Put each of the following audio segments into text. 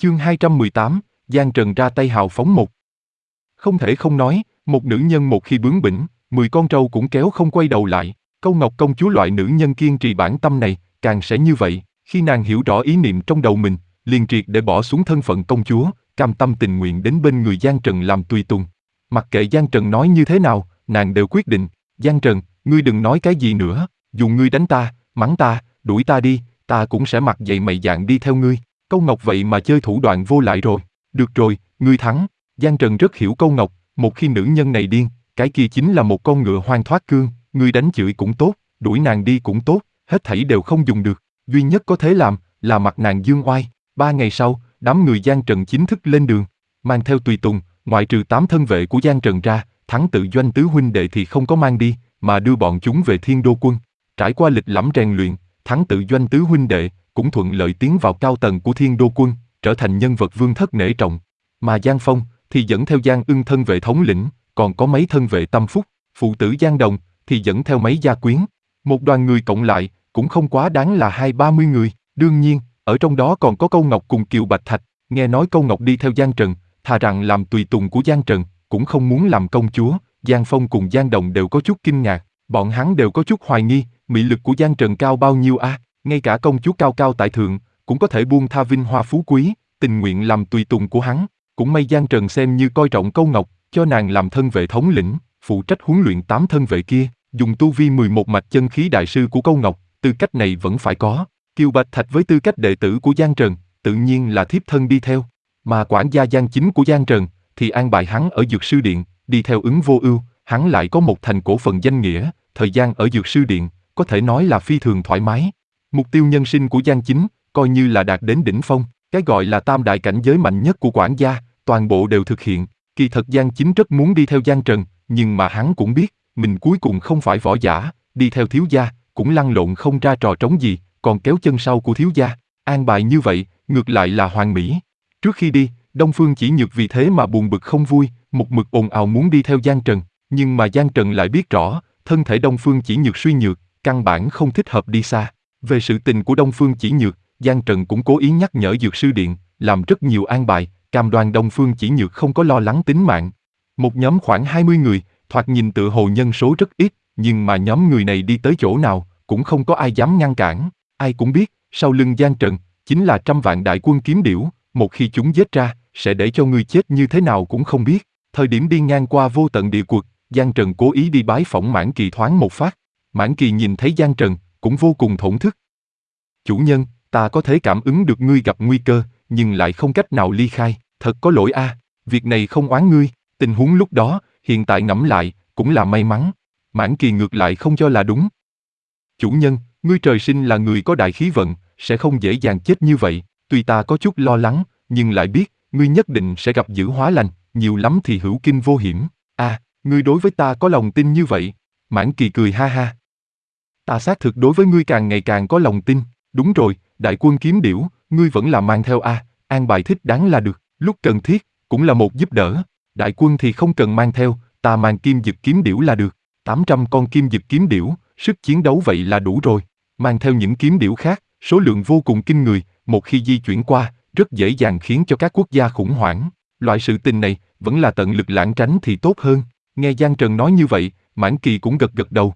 Chương 218, Giang Trần ra tay hào phóng một. Không thể không nói, một nữ nhân một khi bướng bỉnh, 10 con trâu cũng kéo không quay đầu lại. Câu Ngọc công chúa loại nữ nhân kiên trì bản tâm này, càng sẽ như vậy. Khi nàng hiểu rõ ý niệm trong đầu mình, liền triệt để bỏ xuống thân phận công chúa, cam tâm tình nguyện đến bên người Giang Trần làm tùy tùng. Mặc kệ Giang Trần nói như thế nào, nàng đều quyết định. Giang Trần, ngươi đừng nói cái gì nữa, dù ngươi đánh ta, mắng ta, đuổi ta đi, ta cũng sẽ mặc dày mày dạn đi theo ngươi. Câu Ngọc vậy mà chơi thủ đoạn vô lại rồi. Được rồi, ngươi thắng. Giang Trần rất hiểu Câu Ngọc, một khi nữ nhân này điên, cái kia chính là một con ngựa hoang thoát cương, ngươi đánh chửi cũng tốt, đuổi nàng đi cũng tốt, hết thảy đều không dùng được. Duy nhất có thể làm, là mặc nàng dương oai. 3 ngày sau, đám người Giang Trần chính thức lên đường, mang theo tùy tùng, ngoại trừ 8 thân vệ của Giang Trần ra, Thắng tự doanh tứ huynh đệ thì không có mang đi, mà đưa bọn chúng về Thiên Đô quân. Trải qua lịch lẫm rèn luyện, Thắng tự doanh tứ huynh đệ cũng thuận lợi tiến vào cao tầng của Thiên Đô quân, trở thành nhân vật vương thất nể trọng. Mà Giang Phong thì dẫn theo Giang Ưng thân vệ thống lĩnh, còn có mấy thân vệ tâm phúc, phụ tử Giang Đồng thì dẫn theo mấy gia quyến. Một đoàn người cộng lại cũng không quá đáng là 20-30 người. Đương nhiên, ở trong đó còn có Câu Ngọc cùng Kiều Bạch Thạch. Nghe nói Câu Ngọc đi theo Giang Trần, thà rằng làm tùy tùng của Giang Trần, cũng không muốn làm công chúa. Giang Phong cùng Giang Đồng đều có chút kinh ngạc, bọn hắn đều có chút hoài nghi, mỹ lực của Giang Trần cao bao nhiêu a? Ngay cả công chúa cao cao tại thượng cũng có thể buông tha vinh hoa phú quý, tình nguyện làm tùy tùng của hắn. Cũng may Giang Trần xem như coi trọng Câu Ngọc, cho nàng làm thân vệ thống lĩnh, phụ trách huấn luyện 8 thân vệ kia, dùng tu vi 11 mạch chân khí đại sư của Câu Ngọc, tư cách này vẫn phải có. Kiều Bạch Thạch với tư cách đệ tử của Giang Trần, tự nhiên là thiếp thân đi theo. Mà quản gia Giang Chính của Giang Trần thì an bài hắn ở Dược Sư Điện, đi theo Ứng Vô Ưu. Hắn lại có một thành cổ phần danh nghĩa, thời gian ở Dược Sư Điện có thể nói là phi thường thoải mái. Mục tiêu nhân sinh của Giang Chính coi như là đạt đến đỉnh phong, cái gọi là tam đại cảnh giới mạnh nhất của quản gia, toàn bộ đều thực hiện. Kỳ thật Giang Chính rất muốn đi theo Giang Trần, nhưng mà hắn cũng biết, mình cuối cùng không phải võ giả, đi theo thiếu gia, cũng lăn lộn không ra trò trống gì, còn kéo chân sau của thiếu gia. An bài như vậy, ngược lại là hoàn mỹ. Trước khi đi, Đông Phương Chỉ Nhược vì thế mà buồn bực không vui, một mực ồn ào muốn đi theo Giang Trần, nhưng mà Giang Trần lại biết rõ, thân thể Đông Phương Chỉ Nhược suy nhược, căn bản không thích hợp đi xa. Về sự tình của Đông Phương Chỉ Nhược, Giang Trần cũng cố ý nhắc nhở Dược Sư Điện, làm rất nhiều an bài, cam đoan Đông Phương Chỉ Nhược không có lo lắng tính mạng. Một nhóm khoảng 20 người, thoạt nhìn tựa hồ nhân số rất ít, nhưng mà nhóm người này đi tới chỗ nào, cũng không có ai dám ngăn cản. Ai cũng biết, sau lưng Giang Trần, chính là 100 vạn đại quân kiếm điểu, một khi chúng giết ra, sẽ để cho ngươi chết như thế nào cũng không biết. Thời điểm đi ngang qua Vô Tận Địa Quật, Giang Trần cố ý đi bái phỏng Mãn Kỳ thoáng một phát. Mãn Kỳ nhìn thấy Giang Trần, cũng vô cùng thổn thức. Chủ nhân, ta có thể cảm ứng được ngươi gặp nguy cơ, nhưng lại không cách nào ly khai, thật có lỗi a. Việc này không oán ngươi, tình huống lúc đó, hiện tại ngẫm lại, cũng là may mắn. Mãn Kỳ ngược lại không cho là đúng. Chủ nhân, ngươi trời sinh là người có đại khí vận, sẽ không dễ dàng chết như vậy. Tuy ta có chút lo lắng, nhưng lại biết, ngươi nhất định sẽ gặp dữ hóa lành, nhiều lắm thì hữu kinh vô hiểm. Ngươi đối với ta có lòng tin như vậy? Mãn Kỳ cười ha ha. Ta xác thực đối với ngươi càng ngày càng có lòng tin. Đúng rồi, đại quân kiếm điểu, ngươi vẫn là mang theo an bài thích đáng là được, lúc cần thiết, cũng là một giúp đỡ. Đại quân thì không cần mang theo, ta mang kim dực kiếm điểu là được. 800 con kim dực kiếm điểu, sức chiến đấu vậy là đủ rồi. Mang theo những kiếm điểu khác, số lượng vô cùng kinh người, một khi di chuyển qua, rất dễ dàng khiến cho các quốc gia khủng hoảng. Loại sự tình này, vẫn là tận lực lảng tránh thì tốt hơn. Nghe Giang Trần nói như vậy, Mãn Kỳ cũng gật gật đầu.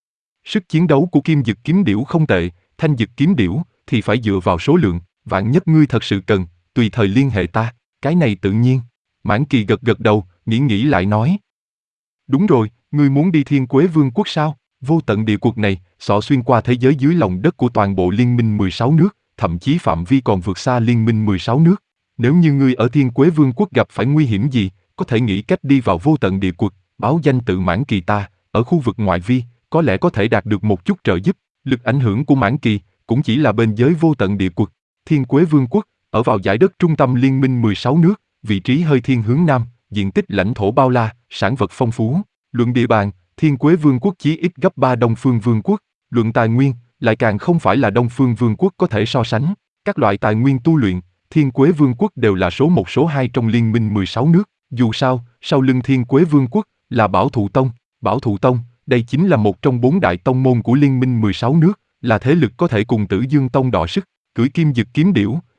Sức chiến đấu của kim dực kiếm điểu không tệ, thanh dực kiếm điểu thì phải dựa vào số lượng, vạn nhất ngươi thật sự cần, tùy thời liên hệ ta, cái này tự nhiên. Mãn Kỳ gật gật đầu, nghĩ lại nói. Đúng rồi, ngươi muốn đi Thiên Quế Vương quốc sao? Vô Tận Địa Quật này, xỏ xuyên qua thế giới dưới lòng đất của toàn bộ Liên minh 16 nước, thậm chí phạm vi còn vượt xa Liên minh 16 nước. Nếu như ngươi ở Thiên Quế Vương quốc gặp phải nguy hiểm gì, có thể nghĩ cách đi vào Vô Tận Địa Quật, báo danh tự Mãn Kỳ ta, ở khu vực ngoại vi, có lẽ có thể đạt được một chút trợ giúp. Lực ảnh hưởng của Mãn Kỳ cũng chỉ là bên giới Vô Tận Địa Quật. Thiên Quế Vương quốc ở vào dải đất trung tâm Liên minh 16 nước, vị trí hơi thiên hướng nam, diện tích lãnh thổ bao la, sản vật phong phú. Luận địa bàn, Thiên Quế Vương quốc chí ít gấp 3 Đông Phương Vương quốc. Luận tài nguyên, lại càng không phải là Đông Phương Vương quốc có thể so sánh. Các loại tài nguyên tu luyện, Thiên Quế Vương quốc đều là số 1 số 2 trong Liên minh 16 nước. Dù sao, sau lưng Thiên Quế Vương quốc là Bảo Thụ Tông. Bảo Thụ Tông, đây chính là một trong 4 đại tông môn của Liên minh 16 nước, là thế lực có thể cùng Tử Dương Tông đọ sức. Cưỡi kim dực kiếm điểu,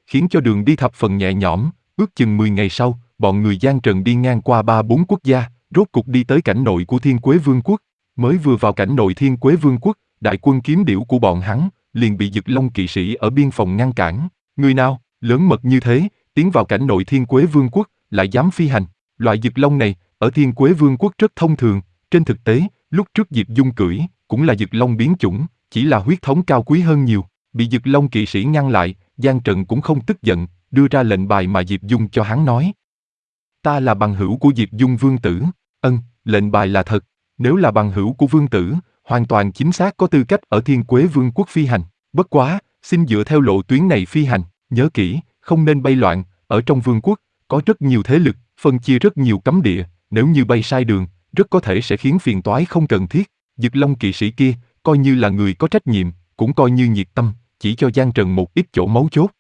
khiến cho đường đi thập phần nhẹ nhõm. Ước chừng 10 ngày sau, bọn người Giang Trần đi ngang qua 3-4 quốc gia, rốt cục đi tới cảnh nội của Thiên Quế Vương quốc. Mới vừa vào cảnh nội Thiên Quế Vương quốc, đại quân kiếm điểu của bọn hắn liền bị Dực Long kỵ sĩ ở biên phòng ngăn cản. Người nào, lớn mật như thế, tiến vào cảnh nội Thiên Quế Vương quốc, lại dám phi hành. Loại Dực Long này, ở Thiên Quế Vương quốc rất thông thường. Trên thực tế, lúc trước Diệp Dung cưỡi, cũng là Dực Long biến chủng, chỉ là huyết thống cao quý hơn nhiều. Bị Dực Long kỵ sĩ ngăn lại, Giang Trần cũng không tức giận, đưa ra lệnh bài mà Diệp Dung cho hắn nói. Ta là bằng hữu của Diệp Dung vương tử. Lệnh bài là thật. Nếu là bằng hữu của vương tử, hoàn toàn chính xác có tư cách ở Thiên Quế Vương quốc phi hành. Bất quá, xin dựa theo lộ tuyến này phi hành, nhớ kỹ, không nên bay loạn. Ở trong vương quốc, có rất nhiều thế lực, phân chia rất nhiều cấm địa. Nếu như bay sai đường, rất có thể sẽ khiến phiền toái không cần thiết. Dực Long kỵ sĩ kia, coi như là người có trách nhiệm, cũng coi như nhiệt tâm, chỉ cho Giang Trần một ít chỗ mấu chốt.